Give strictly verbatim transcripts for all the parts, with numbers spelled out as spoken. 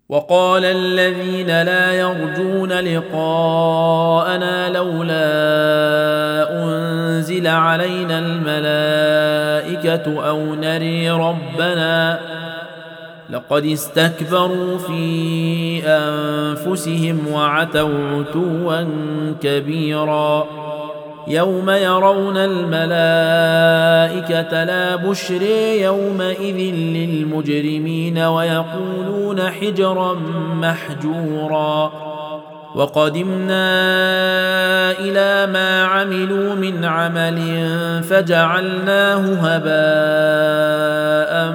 وقال الذين لا يرجون لقاءنا لولا أنزل علينا الملائكة أو نري ربنا لقد استكبروا في أنفسهم وعتوا عتوا كبيرا يوم يرون الملائكة لا بشر يومئذ للمجرمين ويقولون حجرا محجورا وقدمنا إلى ما عملوا من عمل فجعلناه هباء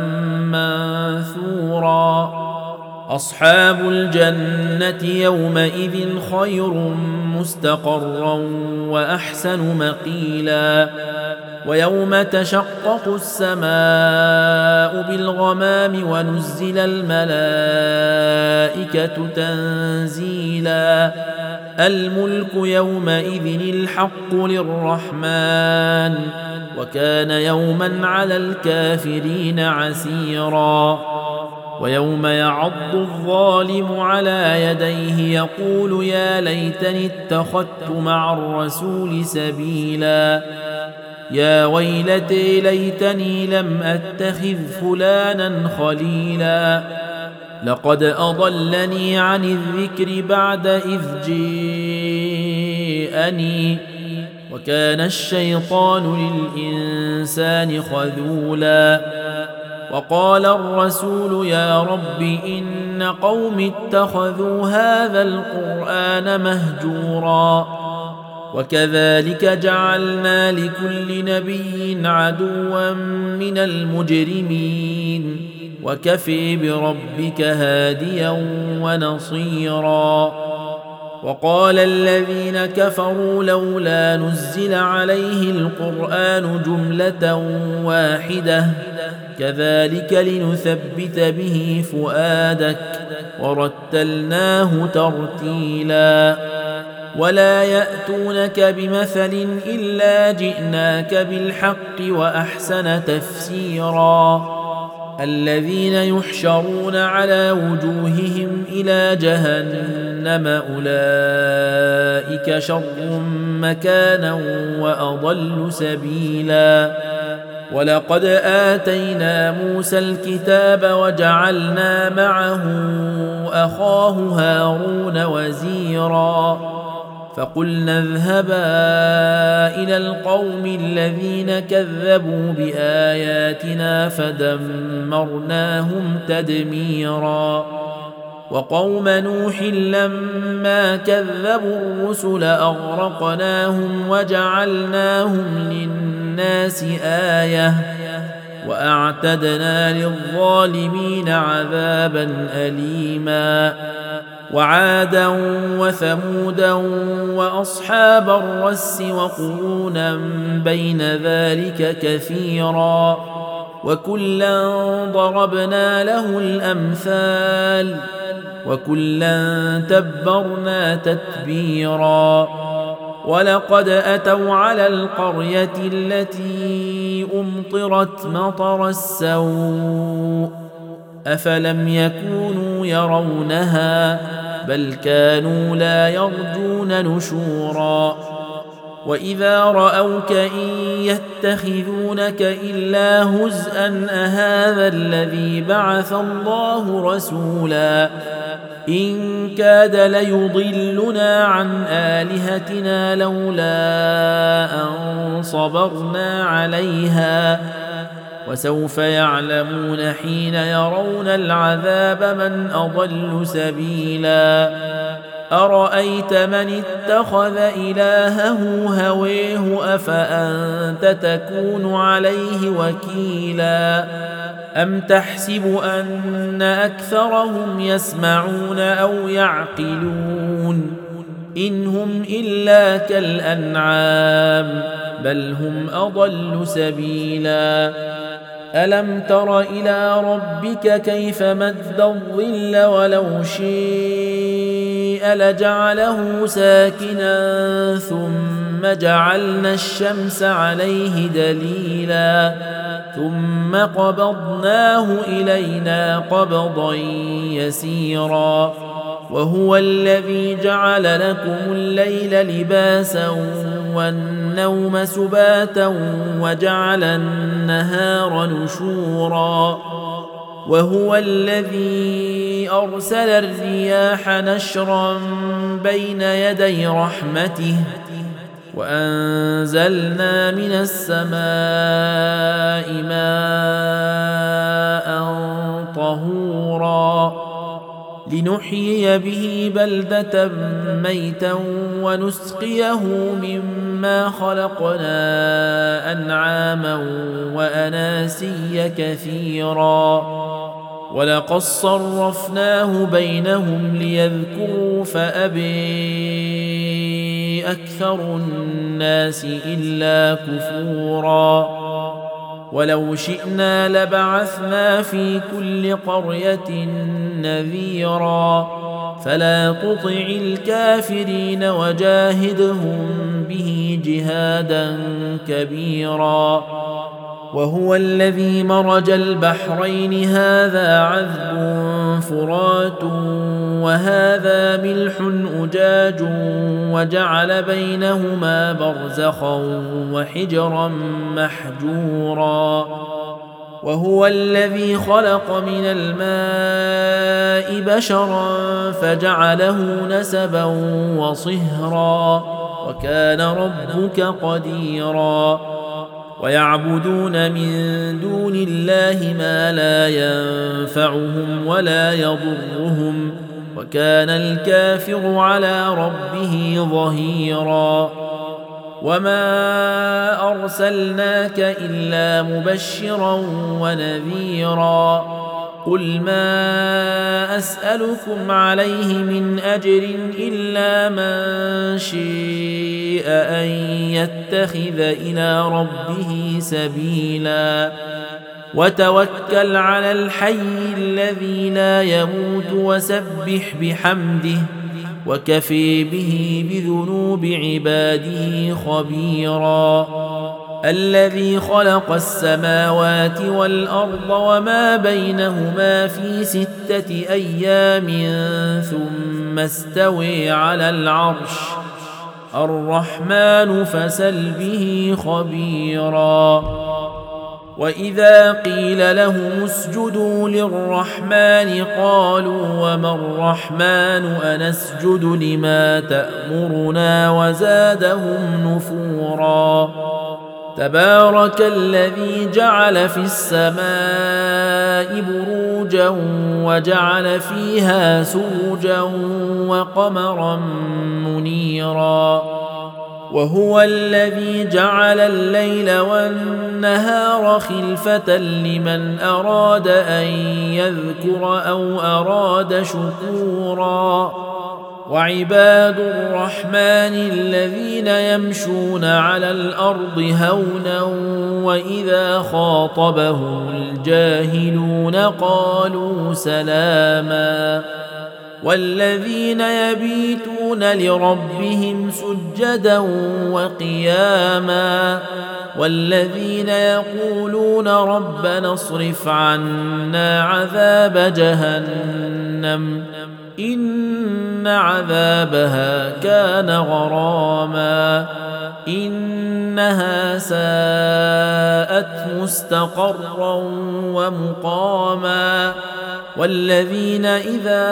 منثورا أصحاب الجنة يومئذ خير مستقرا وأحسن مقيلا ويوم تشقق السماء بالغمام ونزل الملائكة تنزيلا الملك يومئذ الحق للرحمن وكان يوما على الكافرين عسيرا ويوم يعض الظالم على يديه يقول يا ليتني اتخذت مع الرسول سبيلا يا ويلتي ليتني لم أتخذ فلانا خليلا لقد أضلني عن الذكر بعد إذ جاءني وكان الشيطان للإنسان خذولا وقال الرسول يا رب إن قوم اتخذوا هذا القرآن مهجورا وكذلك جعلنا لكل نبي عدوا من المجرمين وكفي بربك هاديا ونصيرا وقال الذين كفروا لولا نزل عليه القرآن جملة واحدة كذلك لنثبت به فؤادك ورتلناه ترتيلا ولا يأتونك بمثل إلا جئناك بالحق وأحسن تفسيرا الذين يحشرون على وجوههم إلى جهنم أولئك شر مكانا وأضل سبيلا ولقد آتينا موسى الكتاب وجعلنا معه أخاه هارون وزيرا فقلنا اذهبا إلى القوم الذين كذبوا بآياتنا فدمرناهم تدميرا وقوم نوح لما كذبوا الرسل أغرقناهم وجعلناهم للناس آية وأعتدنا للظالمين عذابا أليما وعادا وثمودا وأصحاب الرس وقرونا بين ذلك كثيرا وكلا ضربنا له الأمثال وكلا تبرنا تتبيرا ولقد أتوا على القرية التي أمطرت مطر السوء أفلم يكونوا يرونها بل كانوا لا يرجون نشورا وإذا رأوك إن يتخذونك إلا هزءا أهذا الذي بعث الله رسولا إن كاد ليضلنا عن آلهتنا لولا أن صبرنا عليها وسوف يعلمون حين يرون العذاب من أضل سبيلا أرأيت من اتخذ إلهه هويه أفأنت تكون عليه وكيلا أم تحسب أن أكثرهم يسمعون أو يعقلون إن هم إلا كالأنعام بل هم أضل سبيلا ألم تر إلى ربك كيف مد الظل ولو شيء لجعله ساكنا ثم جعلنا الشمس عليه دليلا ثم قبضناه إلينا قبضا يسيرا وهو الذي جعل لكم الليل لباسا والنوم سباتا وجعل النهار نشورا وهو الذي أرسل الرياح نشرا بين يدي رحمته وأنزلنا من السماء ماء طهورا لنحيي به بلدة ميتا ونسقيه مما خلقنا أنعاما وأناسيا كثيرا ولقد صرفناه بينهم ليذكروا فأبي أكثر الناس إلا كفورا ولو شئنا لبعثنا في كل قرية نذيرا فلا تطع الكافرين وجاهدهم به جهادا كبيرا وهو الذي مرج البحرين هذا عذب فرات وهذا ملح أجاج وجعل بينهما برزخا وحجرا محجورا وهو الذي خلق من الماء بشرا فجعله نسبا وصهرا وكان ربك قديرا ويعبدون من دون الله ما لا ينفعهم ولا يضرهم وكان الكافر على ربه ظهيرا وما أرسلناك إلا مبشرا ونذيرا قل ما أسألكم عليه من أجر إلا من شاء أن يتخذ إلى ربه سبيلا وتوكل على الحي الذي لا يموت وسبح بحمده وكفي به بذنوب عباده خبيرا الذي خلق السماوات والأرض وما بينهما في ستة أيام ثم استوي على العرش الرحمن فسل به خبيرا وإذا قيل لهم اسجدوا للرحمن قالوا وما الرحمن أنسجد لما تأمرنا وزادهم نفورا تبارك الذي جعل في السماء بروجا وجعل فيها سروجا وقمرا منيرا وهو الذي جعل الليل والنهار خلفة لمن أراد أن يذكر أو أراد شكورا وعباد الرحمن الذين يمشون على الأرض هونا وإذا خاطبهم الجاهلون قالوا سلاما والذين يبيتون لربهم سجدا وقياما والذين يقولون ربنا اصرف عنا عذاب جهنم إن عذابها كان غراما إنها ساءت مستقرا ومقاما والذين إذا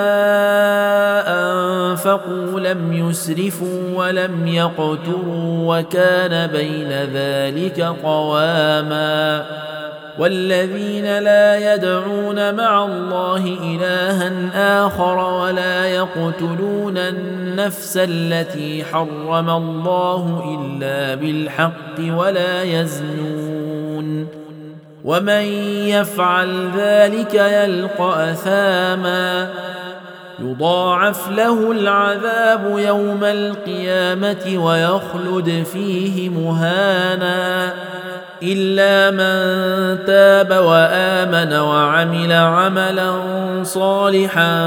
أنفقوا لم يسرفوا ولم يقتروا وكان بين ذلك قواما والذين لا يدعون مع الله إلها آخر ولا يقتلون النفس التي حرم الله إلا بالحق ولا يزنون ومن يفعل ذلك يلقى أثاما يضاعف له العذاب يوم القيامة ويخلد فيه مهانا إلا من تاب وآمن وعمل عملا صالحا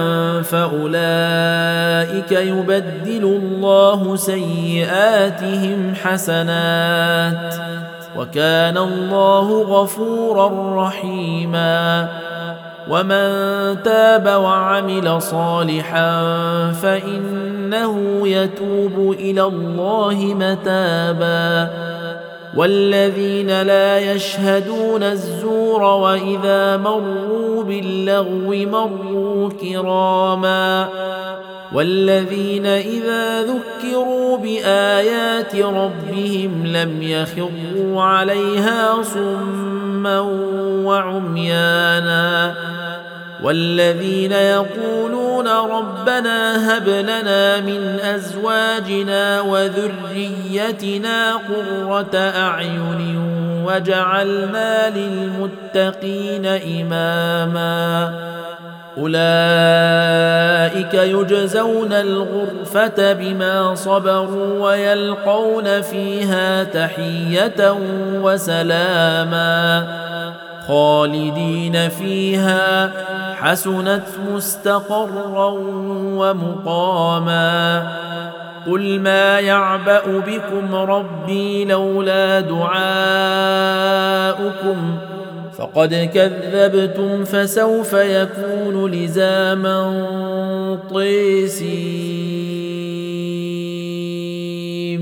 فأولئك يبدل الله سيئاتهم حسنات وكان الله غفورا رحيما. ومن تاب وعمل صالحا فإنه يتوب إلى الله متابا. والذين لا يشهدون الزور وإذا مروا باللغو مروا كراما. والذين إذا ذكروا بآيات ربهم لم يخروا عليها صما وعميانا. والذين يقولون ربنا هب لنا من أزواجنا وذريتنا قرة أعين وجعلنا للمتقين إماما. أولئك يجزون الغرفة بما صبروا ويلقون فيها تحية وسلاما خالدين فيها حسنت مستقرا ومقاما. قل ما يعبأ بكم ربي لولا دعاؤكم فقد كذبتم فسوف يكون لزاما طيسيم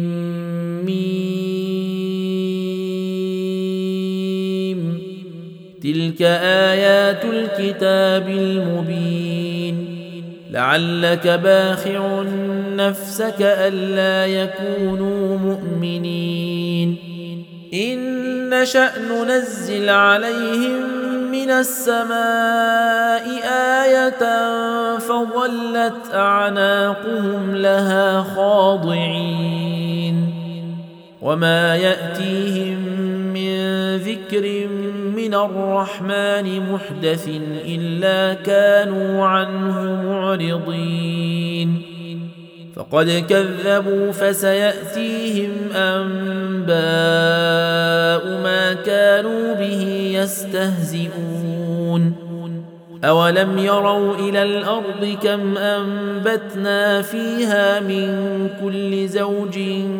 ميم. تلك آيات الكتاب المبين. لعلك باخع نفسك ألا يكونوا مؤمنين. إن نشأ ننزل عليهم من السماء آية فظلت أعناقهم لها خاضعين. وما يأتيهم من ذكر من الرحمن محدث إلا كانوا عنه معرضين. فقد كذبوا فسيأتيهم أنباء ما كانوا به يستهزئون. أولم يروا إلى الأرض كم أنبتنا فيها من كل زوج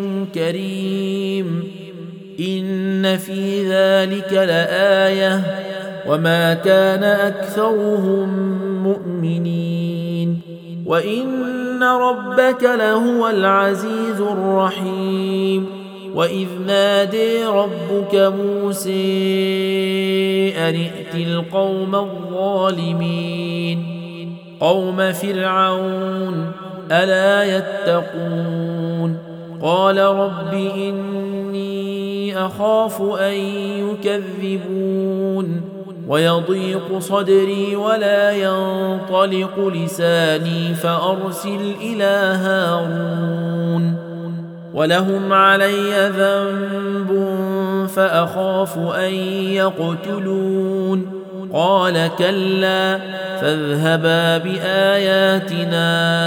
كريم إن في ذلك لآية وما كان أكثرهم مؤمنين وإن ربك لهو العزيز الرحيم. وإذ نادي ربك موسى أن ائت القوم الظالمين قوم فرعون ألا يتقون. قال رب إني أخاف أن يكذبون ويضيق صدري ولا ينطلق لساني فأرسل إلى هارون ولهم علي ذنب فأخاف أن يقتلون. قال كلا فاذهبا بآياتنا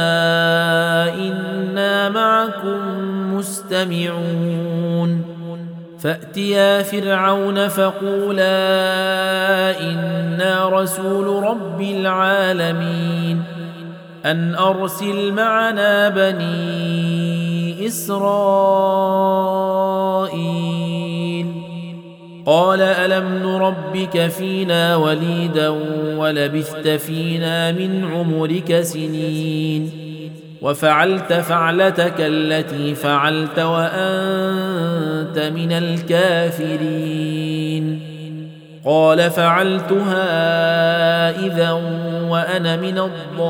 إنا معكم مستمعون. فأتيا فرعون فقولا إنا رسول رب العالمين أن أرسل معنا بني إسرائيل. قال ألم نربك فينا وليدا ولبثت فينا من عمرك سنين وفعلت فعلتك التي فعلت وأنت من الكافرين. قال فعلتها إذا وأنا من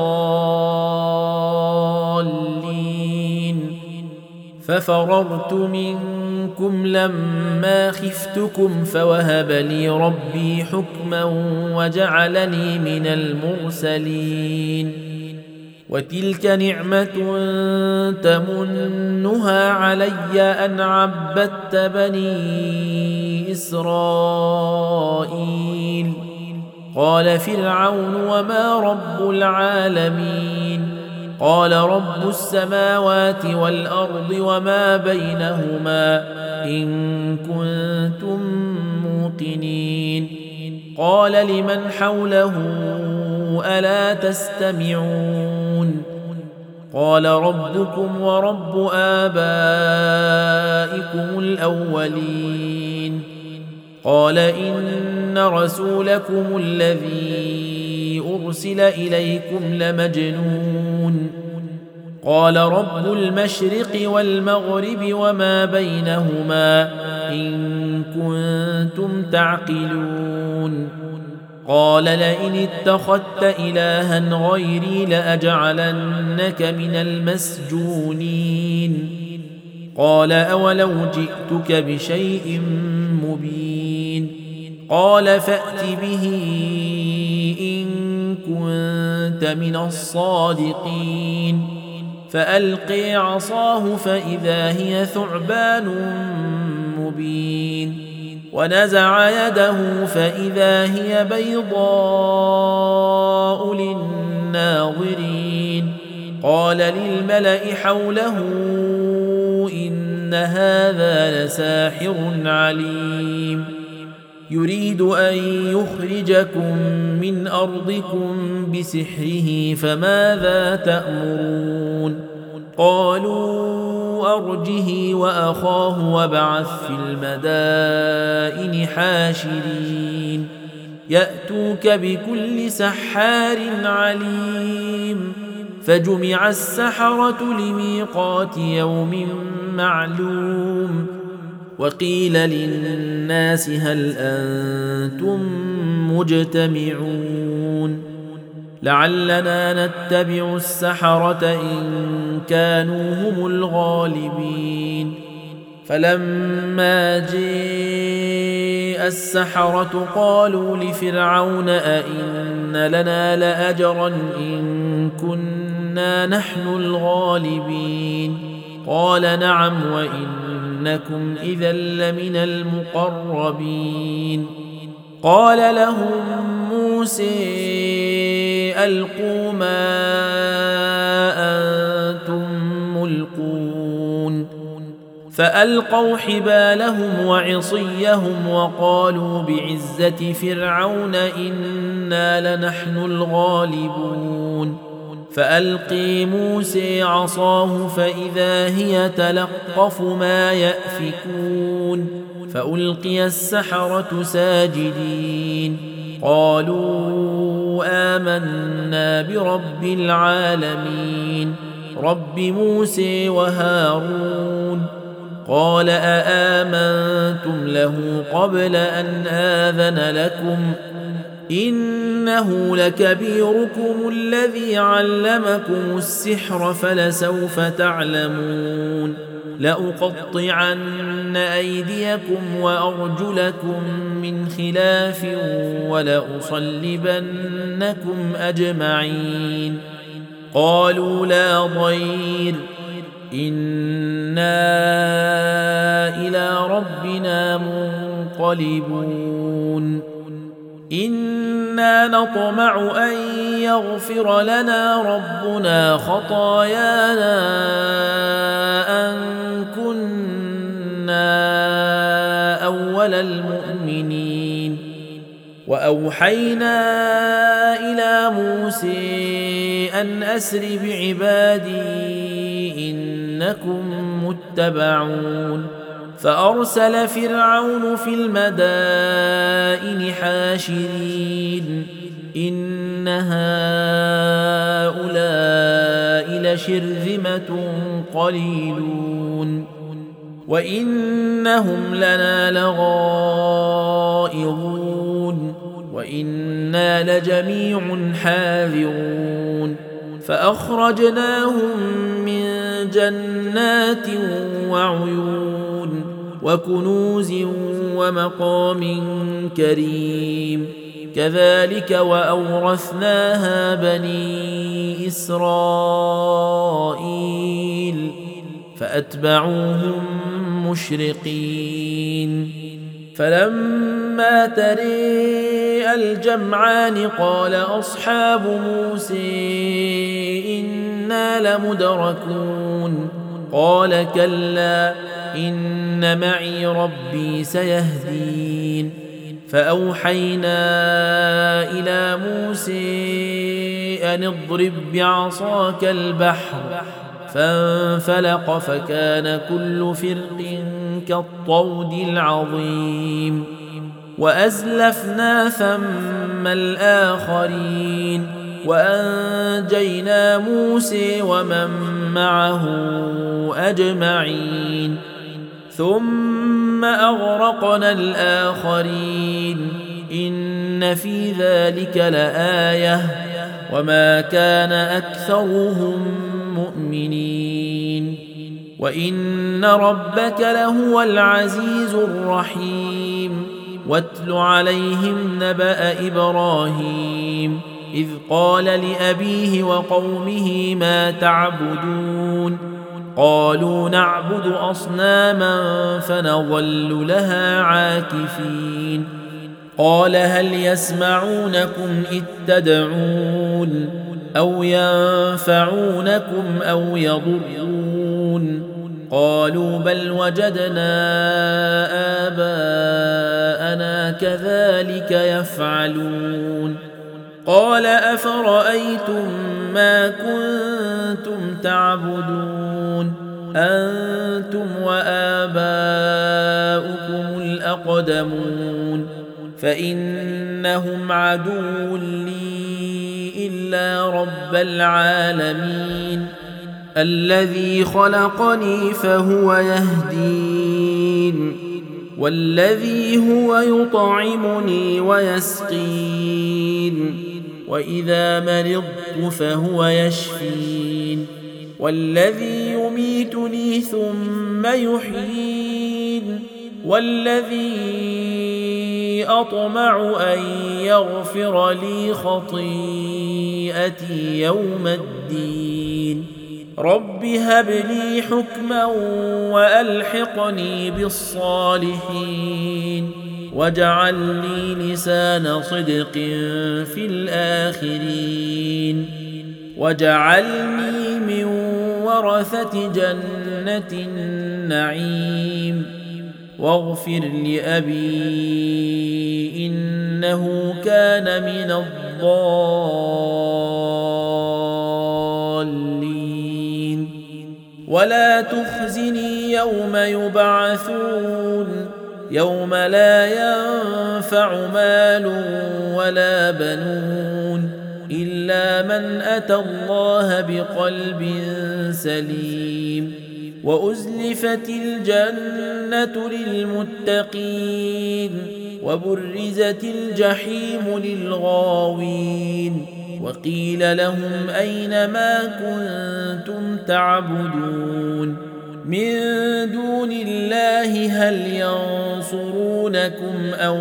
الضالين ففررت منكم لما خفتكم فوهب لي ربي حكما وجعلني من المرسلين. وتلك نعمة تمنها علي أن عبدت بني إسرائيل. قال فرعون وما رب العالمين. قال رب السماوات والأرض وما بينهما إن كنتم موقنين. قال لمن حوله ألا تستمعون. قال ربكم ورب آبائكم الأولين. قال إن رسولكم الذي أرسل إليكم لمجنون قال رب المشرق والمغرب وما بينهما إن كنتم تعقلون قال لئن اتخذت إلها غيري لأجعلنك من المسجونين قال أولو جئتك بشيء مبين قال فأت به إن كنت من الصادقين فألقي عصاه فإذا هي ثعبان مبين ونزع يده فإذا هي بيضاء للناظرين قال للملأ حوله إن هذا لساحر عليم يريد أن يخرجكم من أرضكم بسحره فماذا تأمرون قالوا أرجه وأخاه وابعث في المدائن حاشرين يأتوك بكل سحار عليم فجمع السحرة لميقات يوم معلوم وقيل للناس هل أنتم مجتمعون لعلنا نتبع السحرة إن كانوا هم الغالبين فلما جاء السحرة قالوا لفرعون أئن لنا لأجرا إن كنا نحن الغالبين قال نعم وإنكم إذا لمن المقربين قال لهم موسى ألقوا ما أنتم ملقون فألقوا حبالهم وعصيهم وقالوا بعزة فرعون إنا لنحن الغالبون فألقي موسى عصاه فإذا هي تلقف ما يأفكون فألقي السحرة ساجدين قالوا آمنا برب العالمين رب موسى وهارون قال أآمنتم له قبل أن آذن لكم إنه لكبيركم الذي علمكم السحر فلسوف تعلمون لأقطعن أيديكم وأرجلكم من خلاف ولأصلبنكم أجمعين قالوا لا ضير إنا إلى ربنا منقلبون إنا نطمع أن يغفر لنا ربنا خطايانا أن كنا أول المؤمنين وأوحينا إلى موسى أن أسر بعبادي إنكم متبعون فأرسل فرعون في المدائن حاشرين إن هؤلاء لشرذمة قليلون وإنهم لنا لغائظون وإنا لجميع حاذرون فأخرجناهم من جنات وعيون وكنوز ومقام كريم كذلك وأورثناها بني إسرائيل فأتبعوهم مشرقين فلما تري الجمعان قال أصحاب موسى إنا لمدركون قال كلا إن معي ربي سيهدين فأوحينا إلى موسى أن اضرب بعصاك البحر فانفلق فكان كل فرق كالطود العظيم وأزلفنا ثم الآخرين وأنجينا موسى ومن معه أجمعين ثم أغرقنا الآخرين إن في ذلك لآية وما كان أكثرهم مؤمنين وإن ربك لهو العزيز الرحيم واتل عليهم نبأ إبراهيم إذ قال لأبيه وقومه ما تعبدون قالوا نعبد أصناما فنظل لها عاكفين قال هل يسمعونكم إذ تدعون أو ينفعونكم أو يضرون قالوا بل وجدنا آباءنا كذلك يفعلون قال أفرأيتم ما كنتم تعبدون أنتم وآباؤكم الأقدمون فإنهم عدو لي إلا رب العالمين الذي خلقني فهو يهدين والذي هو يطعمني ويسقين وإذا مرضت فهو يشفين والذي يميتني ثم يحيين والذي أطمع أن يغفر لي خطيئتي يوم الدين رب هب لي حكما وألحقني بالصالحين واجعل لي لسان صدق في الآخرين واجعلني من ورثة جنة النعيم واغفر لأبي إنه كان من الضالين ولا تخزني يوم يبعثون يوم لا ينفع مال ولا بنون إلا من أتى الله بقلب سليم وأزلفت الجنة للمتقين وبرزت الجحيم للغاوين وقيل لهم أين ما كنتم تعبدون من دون الله هل ينصرونكم أو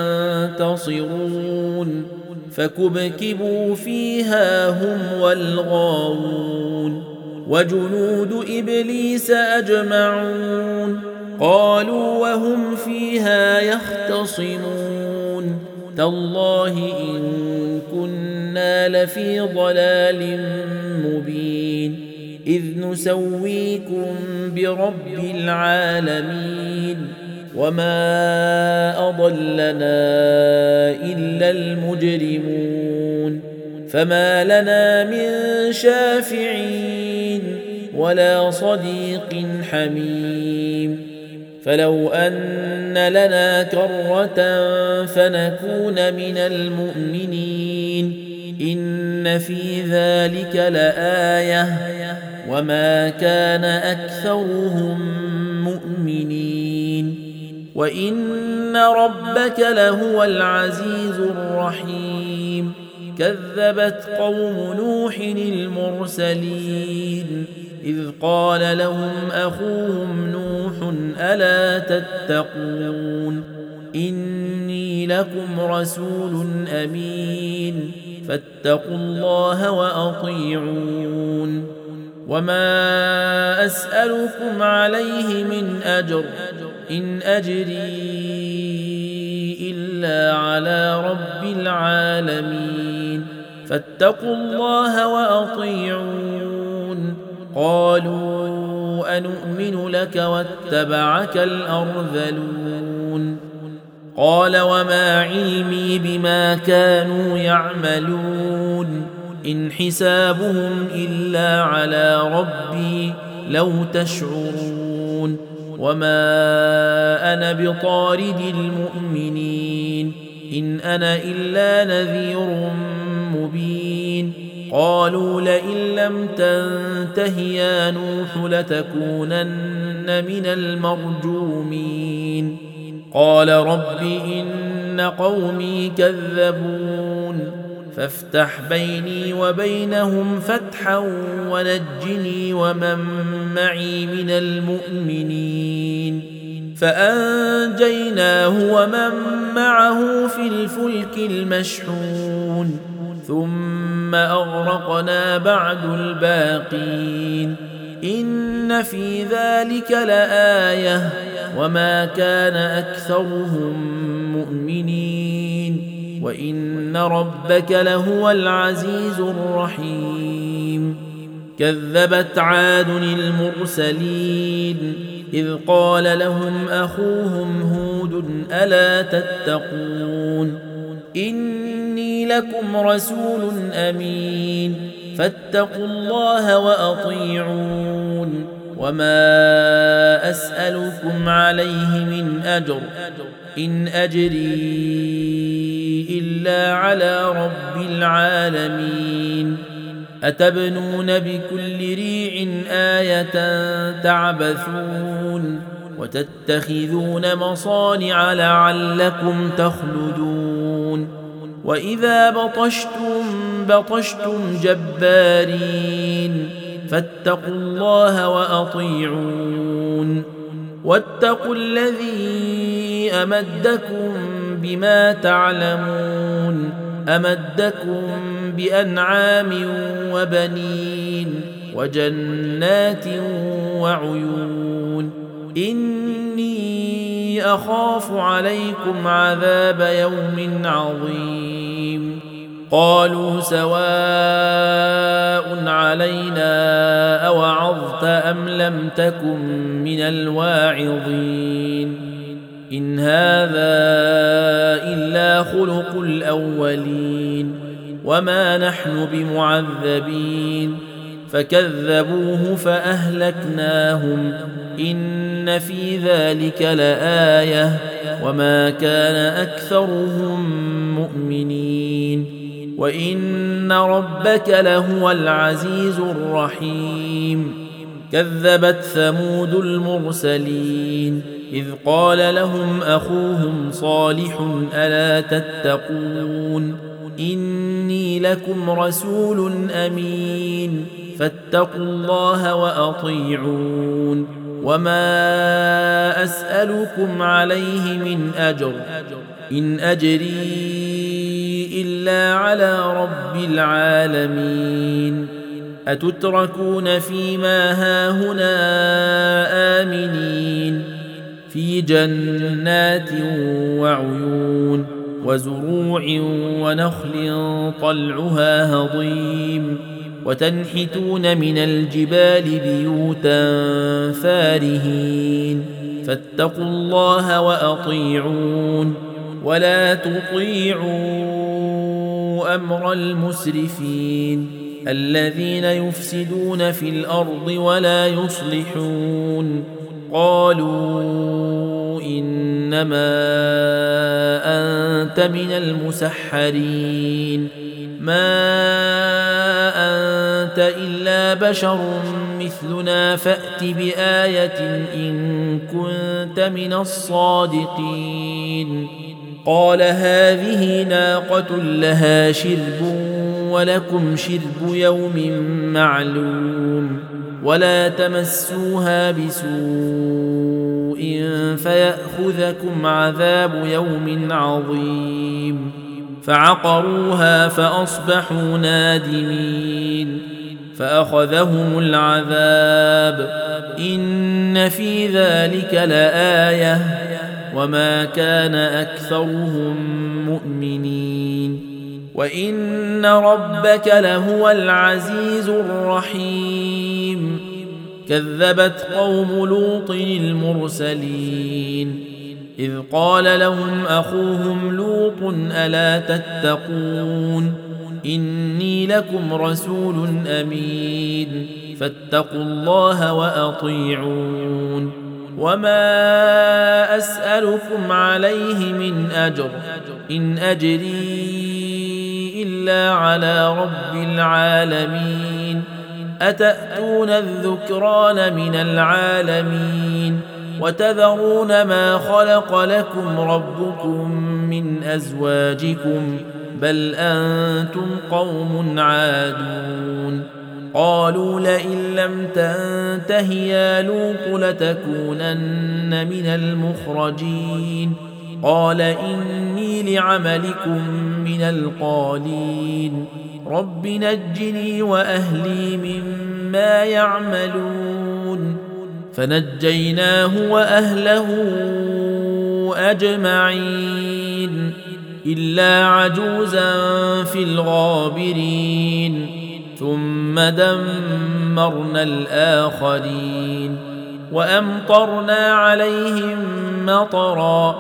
ينتصرون فكبكبوا فيها هم والغاوون وجنود إبليس أجمعون قالوا وهم فيها يختصمون تالله إن كنا لفي ضلال مبين إذ نسويكم برب العالمين وما أضلنا إلا المجرمون فما لنا من شافعين ولا صديق حميم فلو أن لنا كرة فنكون من المؤمنين إن في ذلك لآية وما كان أكثرهم مؤمنين وإن ربك لهو العزيز الرحيم كذبت قوم نوح المرسلين إذ قال لهم أخوهم نوح ألا تتقون إني لكم رسول أمين فاتقوا الله وأطيعون وما أسألكم عليه من أجر إن أجري إلا على رب العالمين فاتقوا الله وأطيعون قالوا أنؤمن لك واتبعك الأرذلون قال وما علمي بما كانوا يعملون إن حسابهم إلا على ربي لو تشعرون وما أنا بطارد المؤمنين إن أنا إلا نذير مبين قالوا لئن لم تنته يا نوح لتكونن من المرجومين قال رب إن قومي كذبون فافتح بيني وبينهم فتحا ونجني ومن معي من المؤمنين فأنجيناه ومن معه في الفلك المشحون ثم أغرقنا بعد الباقين إن في ذلك لآية وما كان أكثرهم مؤمنين وإن ربك لهو العزيز الرحيم كذبت عاد المرسلين إذ قال لهم أخوهم هود ألا تتقون إني لكم رسول أمين فاتقوا الله وأطيعون وما أسألكم عليه من أجر إن أجري إلا على رب العالمين أتبنون بكل ريع آية تعبثون وتتخذون مصانع لعلكم تخلدون وإذا بطشتم بطشتم جبارين فاتقوا الله وأطيعون واتقوا الذي أمدكم بما تعلمون أمدكم بأنعام وبنين وجنات وعيون إني أخاف عليكم عذاب يوم عظيم قالوا سواء علينا أوعظت أم لم تكن من الواعظين إن هذا إلا خلق الأولين وما نحن بمعذبين فكذبوه فأهلكناهم إن في ذلك لآية وما كان أكثرهم مؤمنين وإن ربك لهو العزيز الرحيم كذبت ثمود المرسلين إذ قال لهم أخوهم صالح ألا تتقون إني لكم رسول أمين فاتقوا الله وأطيعون وما أسألكم عليه من أجر إن أجري إلا على رب العالمين أتتركون فيما هاهنا آمنين في جنات وعيون وزروع ونخل طلعها هضيم وتنحتون من الجبال بيوتا فارهين فاتقوا الله وأطيعون ولا تطيعوا أمر المسرفين الذين يفسدون في الأرض ولا يصلحون قالوا إنما أنت من المسحرين ما أنت إلا بشر مثلنا فأت بآية إن كنت من الصادقين قال هذه ناقة لها شرب ولكم شرب يوم معلوم ولا تمسوها بسوء فيأخذكم عذاب يوم عظيم فعقروها فأصبحوا نادمين فأخذهم العذاب إن في ذلك لآية وما كان أكثرهم مؤمنين وإن ربك لهو العزيز الرحيم كذبت قوم لوط المرسلين إذ قال لهم أخوهم لوط ألا تتقون إني لكم رسول أمين فاتقوا الله وأطيعون وما أسألكم عليه من أجر إن أجري إلا على رب العالمين أتأتون الذكران من العالمين وتذرون ما خلق لكم ربكم من أزواجكم بل أنتم قوم عادون قالوا لئن لم تنته يا لوط لتكونن من المخرجين قال إني لعملكم من القالين رب نجني وأهلي مما يعملون فنجيناه وأهله أجمعين إلا عجوزا في الغابرين ثم دمرنا الآخرين وأمطرنا عليهم مطرا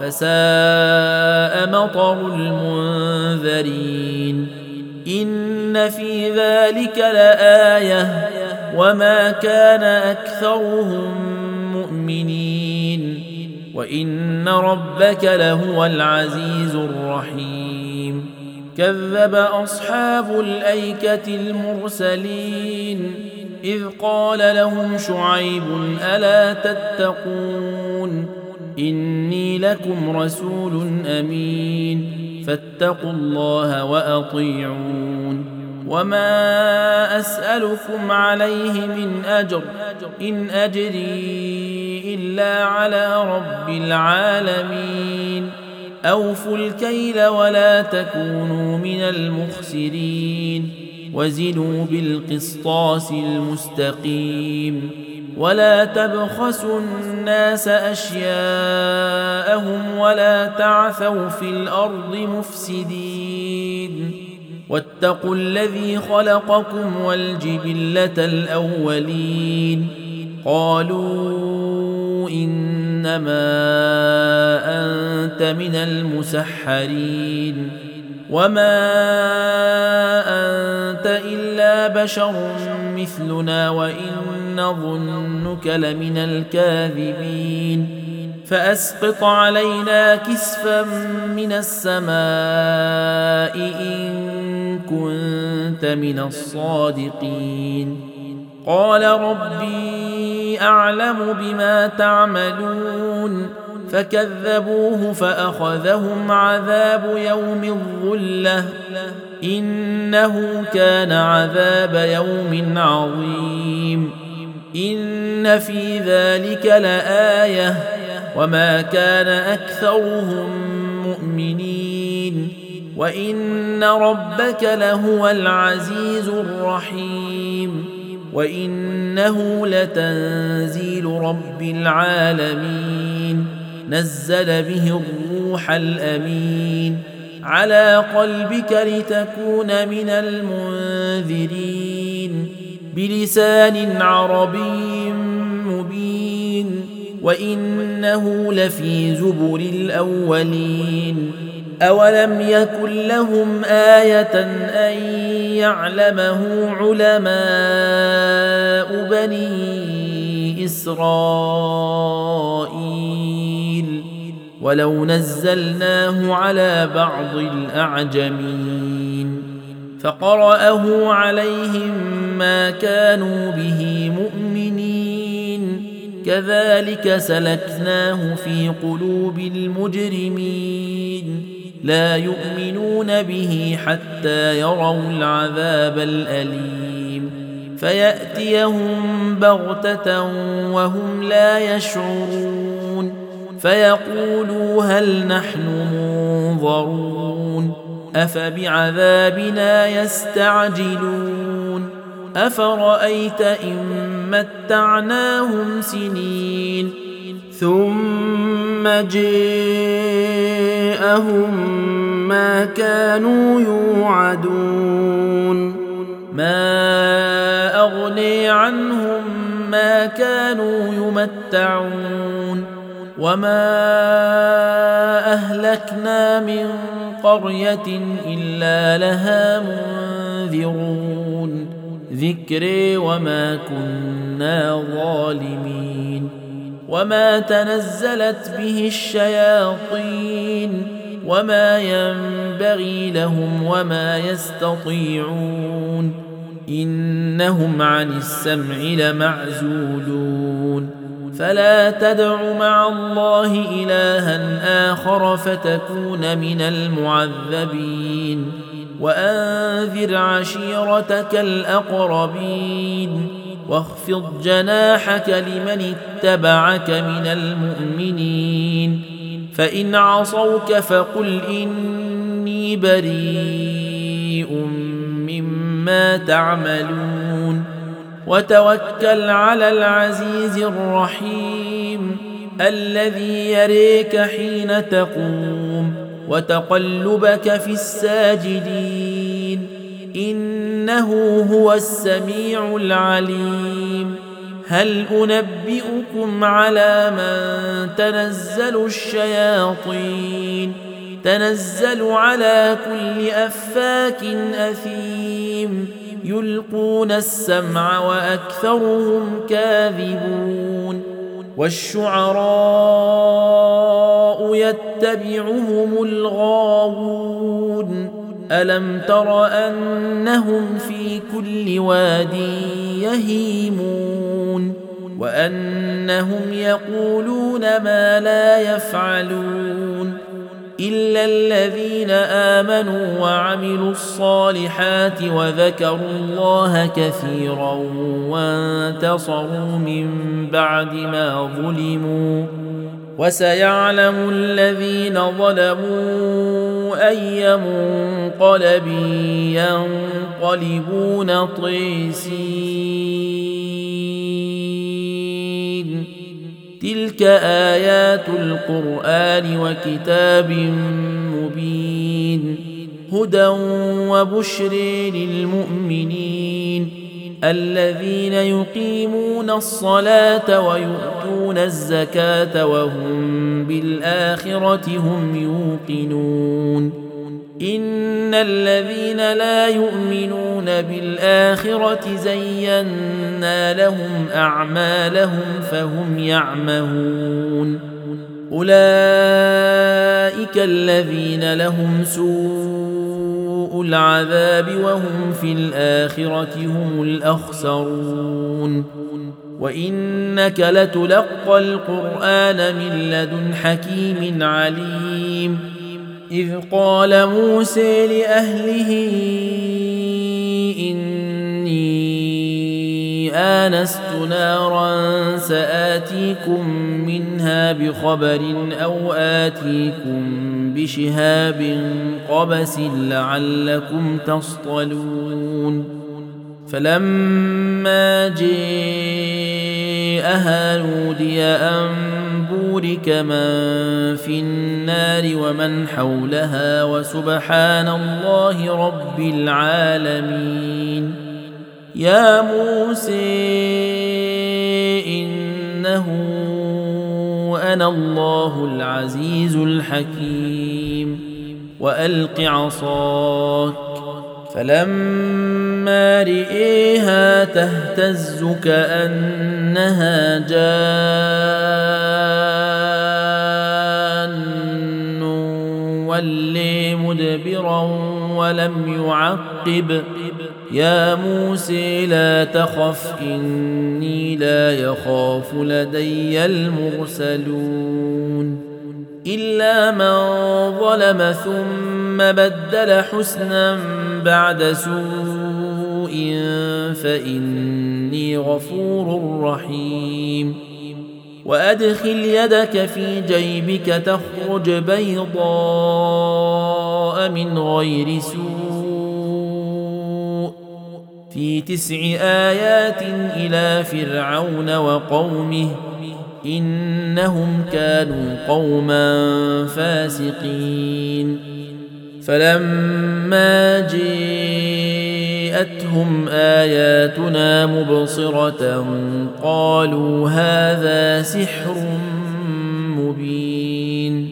فساء مطر المنذرين إن في ذلك لآية وما كان أكثرهم مؤمنين وإن ربك لهو العزيز الرحيم كذب أصحاب الأيكة المرسلين إذ قال لهم شعيب ألا تتقون إني لكم رسول أمين فاتقوا الله وأطيعون وما أسألكم عليه من أجر إن أجري إلا على رب العالمين أوفوا الكيل ولا تكونوا من المخسرين وزنوا بالقسطاس المستقيم ولا تبخسوا الناس أشياءهم ولا تعثوا في الأرض مفسدين واتقوا الذي خلقكم والجبلة الأولين قالوا إنما أنت من المسحرين وما أنت إلا بشر مثلنا وإن نظنك لمن الكاذبين فأسقط علينا كسفا من السماء إن كنت من الصادقين قال ربي أعلم بما تعملون فكذبوه فأخذهم عذاب يوم الظلة إنه كان عذاب يوم عظيم إن في ذلك لآية وما كان أكثرهم مؤمنين وإن ربك لهو العزيز الرحيم وإنه لتنزيل رب العالمين نزل به الروح الأمين على قلبك لتكون من المنذرين بلسان عربي مبين وإنه لفي زبر الأولين أولم يكن لهم آية أن يعلمه علماء بني إسرائيل ولو نزلناه على بعض الأعجمين فقرأه عليهم ما كانوا به مؤمنين كذلك سلكناه في قلوب المجرمين لا يؤمنون به حتى يروا العذاب الأليم فيأتيهم بغتة وهم لا يشعرون فيقولوا هل نحن منظرون أفبعذابنا يستعجلون أفرأيت إن متعناهم سنين ثم جاءهم ما كانوا يوعدون ما أغني عنهم ما كانوا يمتعون وما أهلكنا من قرية إلا لها منذرون ذكري وما كنا ظالمين وما تنزلت به الشياطين وما ينبغي لهم وما يستطيعون إنهم عن السمع لمعزولون فلا تدع مع الله إلها آخر فتكون من المعذبين وأنذر عشيرتك الأقربين واخفض جناحك لمن اتبعك من المؤمنين فإن عصوك فقل إني بريء مما تعملون وتوكل على العزيز الرحيم الذي يريك حين تقوم وتقلبك في الساجدين إنه هو السميع العليم هل أنبئكم على من تنزل الشياطين تنزل على كل أفاك أثيم يلقون السمع وأكثرهم كاذبون والشعراء يتبعهم الغاوون ألم تر أنهم في كل واد يهيمون وأنهم يقولون ما لا يفعلون إلا الذين آمنوا وعملوا الصالحات وذكروا الله كثيرا وانتصروا من بعد ما ظلموا وسيعلم الذين ظلموا أي منقلب ينقلبون طيسين تلك آيات القرآن وكتاب مبين هدى وبشر للمؤمنين الذين يقيمون الصلاة ويؤتون الزكاة وهم بالآخرة هم يوقنون إن الذين لا يؤمنون بالآخرة زينا لهم أعمالهم فهم يعمهون أولئك الذين لهم سوء العذاب وهم في الآخرة هم الأخسرون وإنك لتلقى القرآن من لدن حكيم عليم إذ قال موسى لأهله إني آنست نارا سآتيكم منها بخبر أو آتيكم بشهاب قبس لعلكم تصطلون فلما جاءها نودي أن بورك من في النار ومن حولها وسبحان الله رب العالمين يا موسى إنه أنا الله العزيز الحكيم وألق عصاك فلما رئيها تهتز كأنها جان ولي مدبرا ولم يعقب يا موسى لا تخف إني لا يخاف لدي المرسلون إلا من ظلم ثم بدل حسنا بعد سوء فإني غفور رحيم وأدخل يدك في جيبك تخرج بيضاء من غير سوء في تسع آيات إلى فرعون وقومه إنهم كانوا قوما فاسقين فلما جاءتهم آياتنا مبصرة قالوا هذا سحر مبين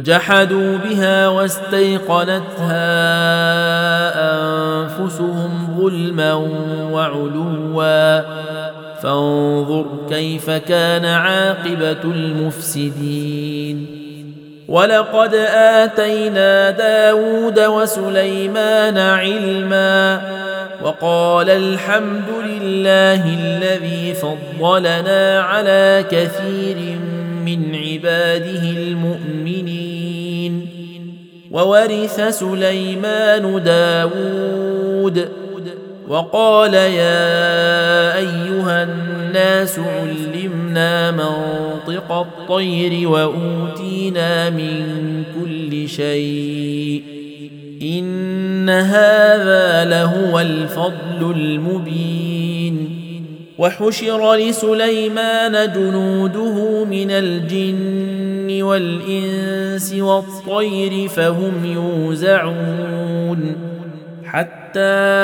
وجحدوا بها واستيقنتها أنفسهم ظلما وعلوا فانظر كيف كان عاقبة المفسدين ولقد آتينا داود وسليمان علما وقال الحمد لله الذي فضلنا على كثير من عباده المؤمنين وورث سليمان داود وقال يا أيها الناس علمنا منطق الطير وأوتينا من كل شيء إن هذا لهو الفضل المبين وحشر لسليمان جنوده من الجن والإنس والطير فهم يوزعون حتى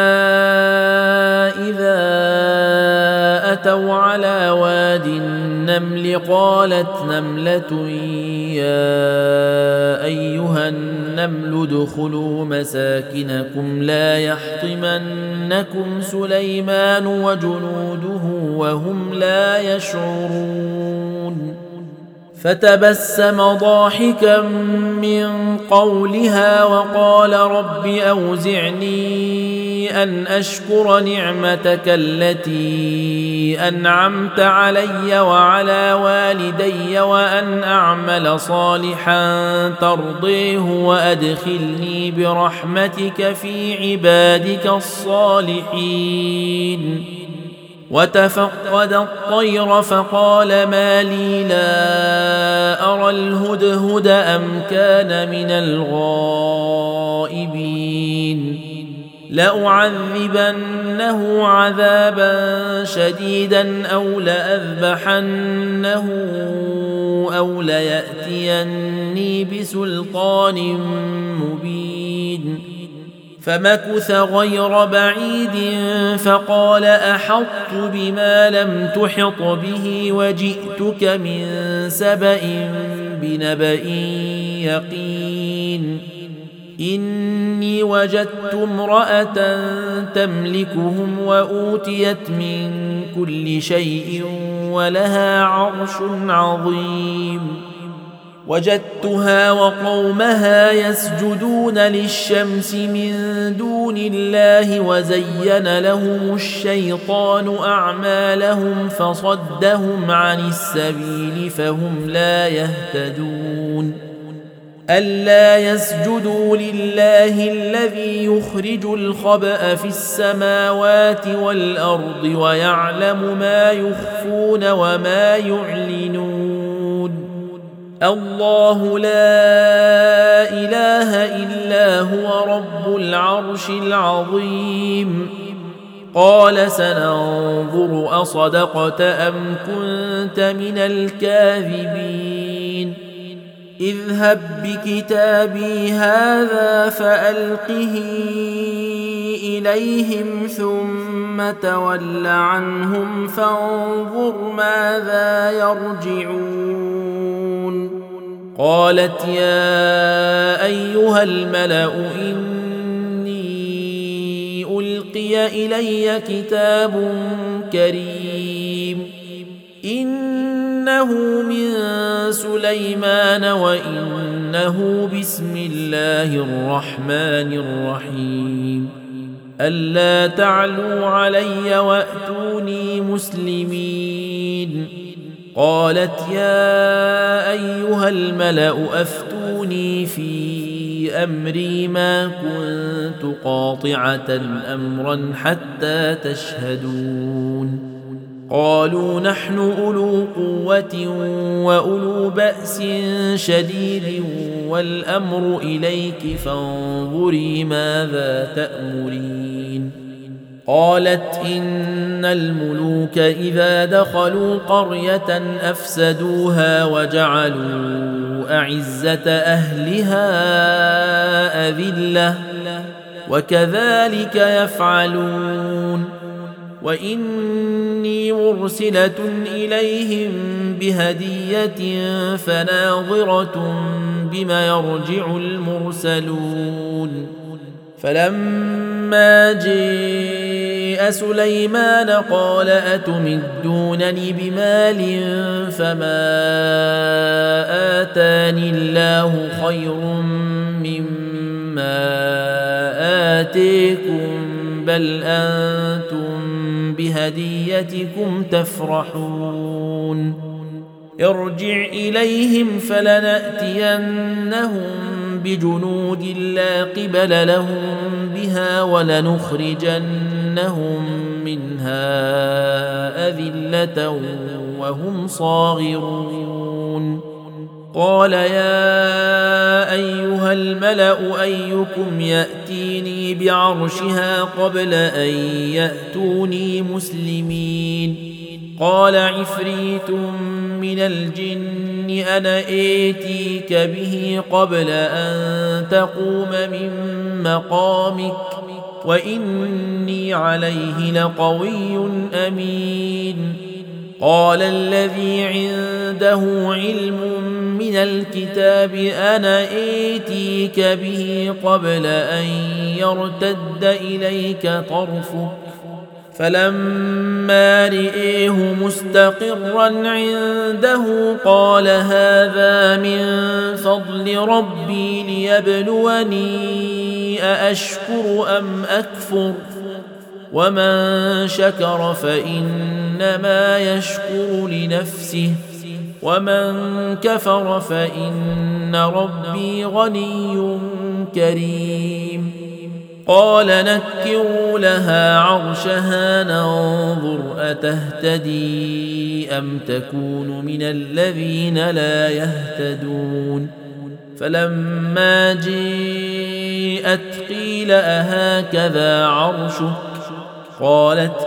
إذا أتوا على واد النمل قالت نملة يا أيها النمل ادخلوا مساكنكم لا يحطمنكم سليمان وجنوده وهم لا يشعرون فتبسم ضاحكا من قولها وقال رب أوزعني أن أشكر نعمتك التي أنعمت علي وعلى والدي وأن أعمل صالحا ترضيه وأدخلني برحمتك في عبادك الصالحين وتفقد الطير فقال ما لي لا أرى الهدهد أم كان من الغائبين لأعذبنه عذابا شديدا أو لأذبحنه أو ليأتيني بسلطان مبين فمكث غير بعيد فقال أحطت بما لم تحط به وجئتك من سبأ بنبأ يقين إني وجدت امرأة تملكهم وأوتيت من كل شيء ولها عرش عظيم وجدتها وقومها يسجدون للشمس من دون الله وزين لهم الشيطان أعمالهم فصدهم عن السبيل فهم لا يهتدون ألا يسجدوا لله الذي يخرج الخبأ في السماوات والأرض ويعلم ما يخفون وما يعلنون الله لا إله إلا هو رب العرش العظيم قال سننظر أصدقت أم كنت من الكاذبين اذهب بكتابي هذا فألقه إليهم ثم تول عنهم فانظر ماذا يرجعون قالت يا أيها الملأ إني ألقي إلي كتاب كريم إنه من سليمان وإنه بسم الله الرحمن الرحيم ألا تعلوا علي وأتوني مسلمين قالت يا أيها الملأ أفتوني في أمري ما كنت قاطعة أمرا حتى تشهدون قالوا نحن أولو قوة وأولو بأس شديد والأمر إليك فانظري ماذا تأمرين قالت إن الملوك إذا دخلوا قرية أفسدوها وجعلوا أعزة أهلها أذلة وكذلك يفعلون وإني مرسلة إليهم بهدية فناظرة بما يرجع المرسلون فلما فلما جاء سليمان قال أتمدونني بمال فما آتاني الله خير مما آتيكم بل أنتم بهديتكم تفرحون ارجع إليهم فلنأتينهم بجنود لا قبل لهم بها ولنخرجنهم منها أذلة وهم صاغرون قال يا أيها الملأ أيكم يأتيني بعرشها قبل أن يأتوني مسلمين قال عفريت من الجن أنا آتيك به قبل أن تقوم من مقامك وإني عليه لقوي أمين قال الذي عنده علم من الكتاب أنا آتيك به قبل أن يرتد إليك طرفك فلما رئيه مستقرا عنده قال هذا من فضل ربي ليبلوني أأشكر أم أكفر ومن شكر فإنما يشكر لنفسه ومن كفر فإن ربي غني كريم قال نكروا لها عرشها ننظر أتهتدي أم تكون من الذين لا يهتدون فلما جاءت قيل أهكذا عرشك قالت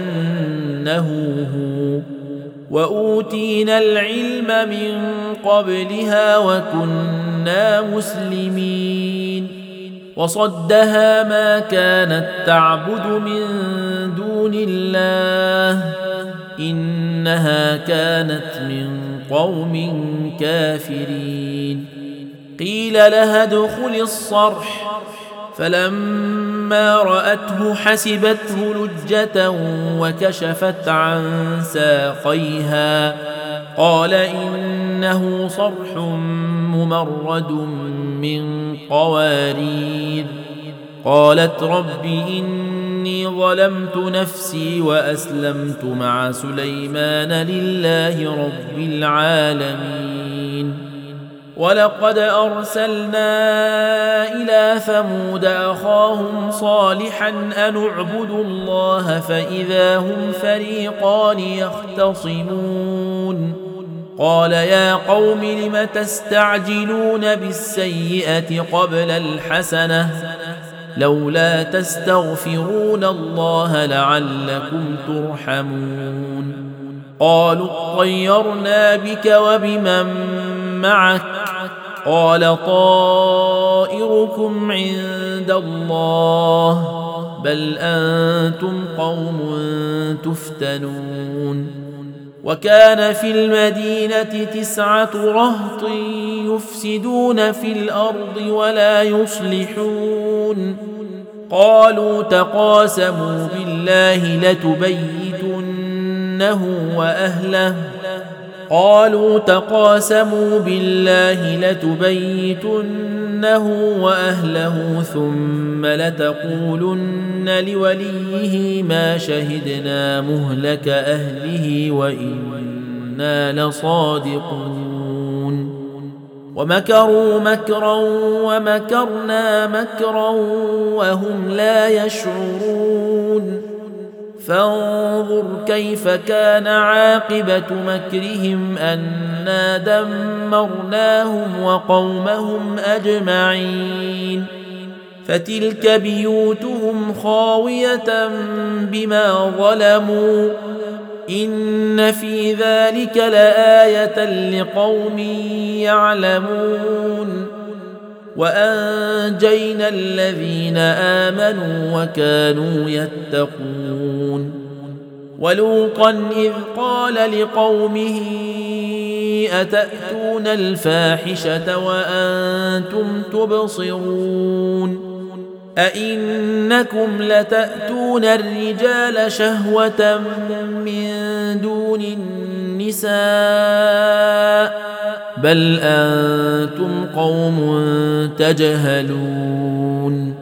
كأنه هو وأوتينا العلم من قبلها وكنا مسلمين وصدها ما كانت تعبد من دون الله إنها كانت من قوم كافرين قيل لها ادخل الصرح فلما رأته حسبته لجة وكشفت عن ساقيها قال إنه صرح ممرد من قوارير قالت رب إني ظلمت نفسي وأسلمت مع سليمان لله رب العالمين ولقد أرسلنا إلى ثمود أخاهم صالحا أن اعبدوا الله فإذا هم فريقان يختصمون قال يا قوم لم تستعجلون بالسيئة قبل الحسنة لولا تستغفرون الله لعلكم ترحمون قالوا اطيرنا بك وبمن معك قال طائركم عند الله بل أنتم قوم تفتنون وكان في المدينة تسعة رهط يفسدون في الأرض ولا يصلحون قالوا تقاسموا بالله لتبيتنه وأهله قالوا تقاسموا بالله لتبيتنه وأهله ثم لتقولن لوليه ما شهدنا مهلك أهله وإنا لصادقون ومكروا مكرا ومكرنا مكرا وهم لا يشعرون فانظر كيف كان عاقبة مكرهم أنا دمرناهم وقومهم أجمعين فتلك بيوتهم خاوية بما ظلموا إن في ذلك لآية لقوم يعلمون وأنجينا الذين آمنوا وكانوا يتقون ولوطا إذ قال لقومه أتأتون الفاحشة وأنتم تبصرون أئنكم لتأتون الرجال شهوة من دون النساء بل أنتم قوم تجهلون